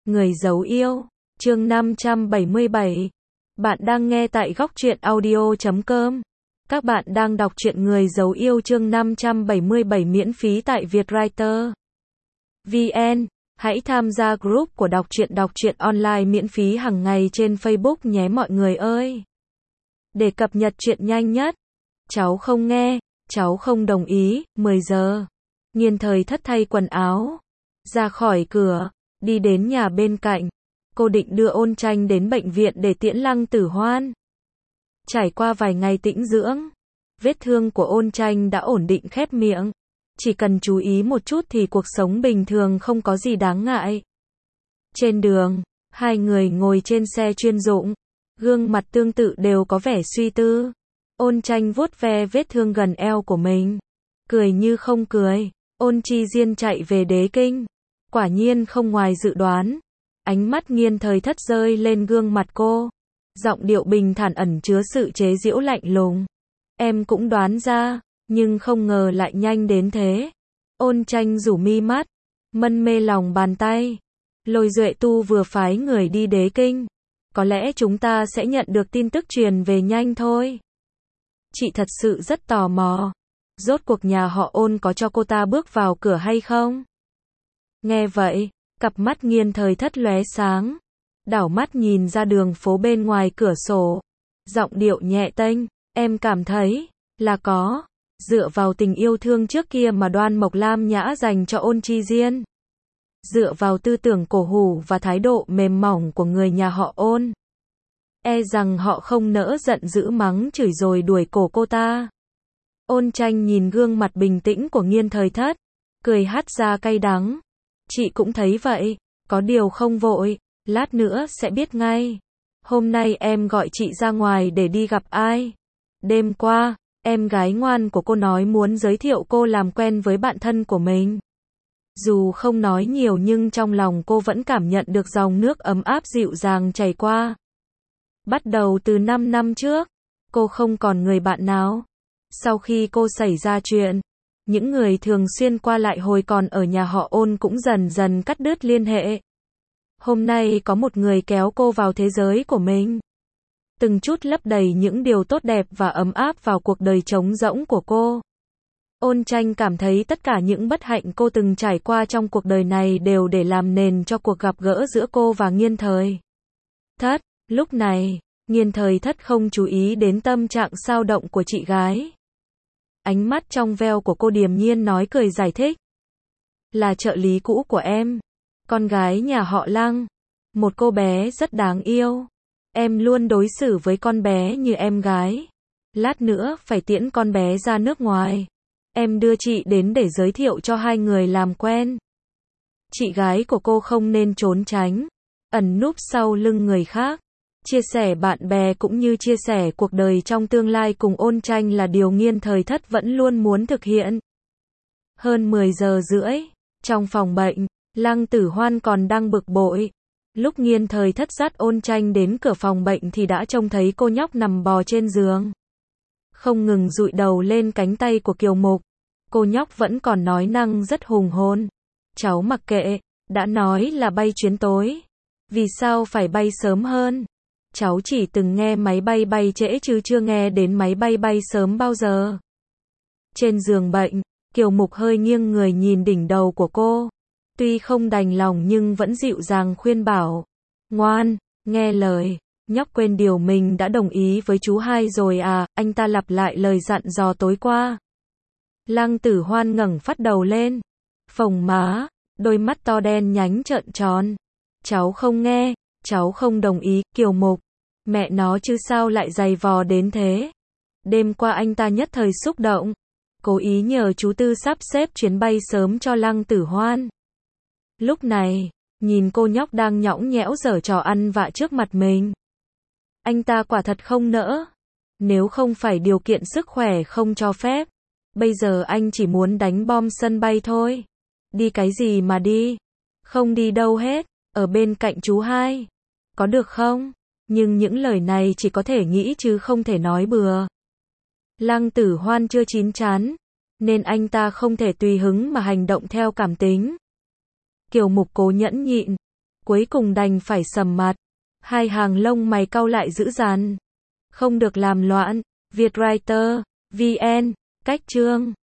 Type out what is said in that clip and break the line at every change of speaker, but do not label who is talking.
Người giấu yêu, chương 577. Bạn đang nghe tại Góc Truyện Audio.com. Các bạn đang đọc truyện Người giấu yêu chương 577 miễn phí tại Vietwriter VN. Hãy tham gia group của đọc truyện online miễn phí hàng ngày trên Facebook nhé mọi người ơi. Để cập nhật chuyện nhanh nhất. Cháu không nghe, cháu không đồng ý. 10 giờ. Nghiên Thời Thất thay quần áo, ra khỏi cửa, đi đến nhà bên cạnh. Cô định đưa Ôn Tranh đến bệnh viện để tiễn Lăng Tử Hoan. Trải qua vài ngày tĩnh dưỡng, vết thương của Ôn Tranh đã ổn định khép miệng. Chỉ cần chú ý một chút thì cuộc sống bình thường không có gì đáng ngại. Trên đường, hai người ngồi trên xe chuyên dụng, gương mặt tương tự đều có vẻ suy tư. Ôn Tranh vuốt ve vết thương gần eo của mình, cười như không cười. Ôn Chi Diên chạy về Đế Kinh. Quả nhiên không ngoài dự đoán. Ánh mắt Nghiên Thời Thất rơi lên gương mặt cô. Giọng điệu bình thản ẩn chứa sự chế giễu lạnh lùng. Em cũng đoán ra, nhưng không ngờ lại nhanh đến thế. Ôn Tranh rủ mi mắt, mân mê lòng bàn tay. Lôi Duệ Tu vừa phái người đi Đế Kinh. Có lẽ chúng ta sẽ nhận được tin tức truyền về nhanh thôi. Chị thật sự rất tò mò. Rốt cuộc nhà họ Ôn có cho cô ta bước vào cửa hay không? Nghe vậy, cặp mắt Nghiên Thời Thất lóe sáng, đảo mắt nhìn ra đường phố bên ngoài cửa sổ, giọng điệu nhẹ tênh, em cảm thấy là có, dựa vào tình yêu thương trước kia mà Đoan Mộc Lam Nhã dành cho Ôn Chi Diên, dựa vào tư tưởng cổ hủ và thái độ mềm mỏng của người nhà họ Ôn, e rằng họ không nỡ giận dữ mắng chửi rồi đuổi cổ cô ta. Ôn Tranh nhìn gương mặt bình tĩnh của Nghiên Thời Thất, cười hắt ra cay đắng. Chị cũng thấy vậy, có điều không vội, lát nữa sẽ biết ngay. Hôm nay em gọi chị ra ngoài để đi gặp ai? Đêm qua, em gái ngoan của cô nói muốn giới thiệu cô làm quen với bạn thân của mình. Dù không nói nhiều nhưng trong lòng cô vẫn cảm nhận được dòng nước ấm áp dịu dàng chảy qua. Bắt đầu từ 5 năm trước, cô không còn người bạn nào. Sau khi cô xảy ra chuyện, những người thường xuyên qua lại hồi còn ở nhà họ Ôn cũng dần dần cắt đứt liên hệ. Hôm nay có một người kéo cô vào thế giới của mình. Từng chút lấp đầy những điều tốt đẹp và ấm áp vào cuộc đời trống rỗng của cô. Ôn Tranh cảm thấy tất cả những bất hạnh cô từng trải qua trong cuộc đời này đều để làm nền cho cuộc gặp gỡ giữa cô và Nghiên Thời Thất. Lúc này, Nghiên Thời Thất không chú ý đến tâm trạng xao động của chị gái. Ánh mắt trong veo của cô điềm nhiên nói cười giải thích. Là trợ lý cũ của em. Con gái nhà họ Lăng. Một cô bé rất đáng yêu. Em luôn đối xử với con bé như em gái. Lát nữa phải tiễn con bé ra nước ngoài. Em đưa chị đến để giới thiệu cho hai người làm quen. Chị gái của cô không nên trốn tránh, ẩn núp sau lưng người khác. Chia sẻ bạn bè cũng như chia sẻ cuộc đời trong tương lai cùng Ôn Tranh là điều Nghiên Thời Thất vẫn luôn muốn thực hiện. Hơn 10 giờ rưỡi, trong phòng bệnh, Lăng Tử Hoan còn đang bực bội. Lúc Nghiên Thời Thất dắt Ôn Tranh đến cửa phòng bệnh thì đã trông thấy cô nhóc nằm bò trên giường, không ngừng dụi đầu lên cánh tay của Kiều Mục. Cô nhóc vẫn còn nói năng rất hùng hồn. Cháu mặc kệ, đã nói là bay chuyến tối. Vì sao phải bay sớm hơn? Cháu chỉ từng nghe máy bay bay trễ chứ chưa nghe đến máy bay bay sớm bao giờ. Trên giường bệnh, Kiều Mục hơi nghiêng người nhìn đỉnh đầu của cô. Tuy không đành lòng nhưng vẫn dịu dàng khuyên bảo. Ngoan, nghe lời, nhóc quên điều mình đã đồng ý với chú hai rồi à, anh ta lặp lại lời dặn dò tối qua. Lăng Tử Hoan ngẩng phát đầu lên. Phồng má, đôi mắt to đen nhánh trợn tròn. Cháu không nghe. Cháu không đồng ý. Kiều Mục, mẹ nó chứ sao lại giày vò đến thế. Đêm qua anh ta nhất thời xúc động, cố ý nhờ chú Tư sắp xếp chuyến bay sớm cho Lăng Tử Hoan. Lúc này, nhìn cô nhóc đang nhõng nhẽo giở trò ăn vạ trước mặt mình, anh ta quả thật không nỡ. Nếu không phải điều kiện sức khỏe không cho phép, bây giờ anh chỉ muốn đánh bom sân bay thôi. Đi cái gì mà đi? Không đi đâu hết, ở bên cạnh chú hai. Có được không? Nhưng những lời này chỉ có thể nghĩ chứ không thể nói bừa. Lăng Tử Hoan chưa chín chắn, nên anh ta không thể tùy hứng mà hành động theo cảm tính. Kiều Mục cố nhẫn nhịn, Cuối cùng đành phải sầm mặt. Hai hàng lông mày cau lại dữ dằn. Không được làm loạn. Vietwriter, VN, cách chương.